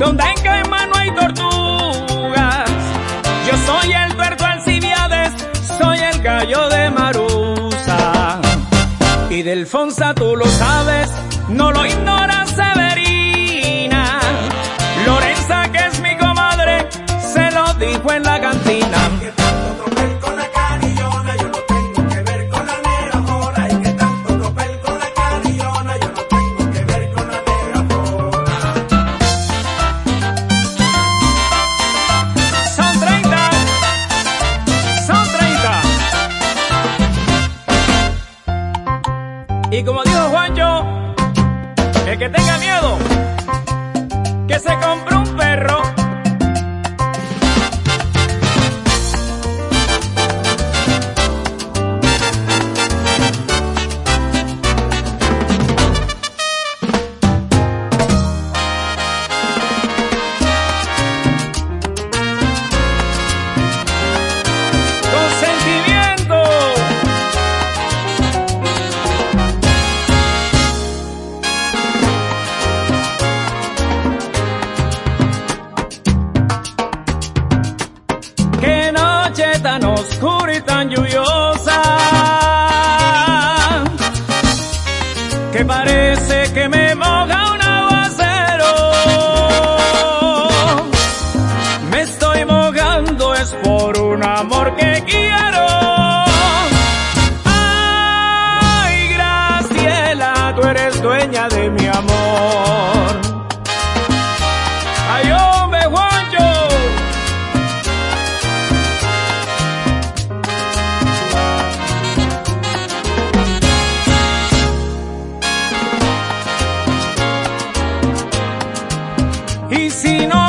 donde en Caimán no hay tortugas. Yo soy el tuerto Alcibiades, soy el gallo de Marusa. Y de Alfonsa tú lo sabes, no lo ignoras Severina. Lorenza, que es mi comadre, se lo dijo en la cantina. Y como dijo Juancho, el que tenga miedo, que se compre un perro. Tan oscura y tan lluviosa que parece que me moja un aguacero. Me estoy mojando es por un amor que quiero. Ay, Graciela, tú eres dueña de mi amor. Ay, hombre, Juancho. Y si no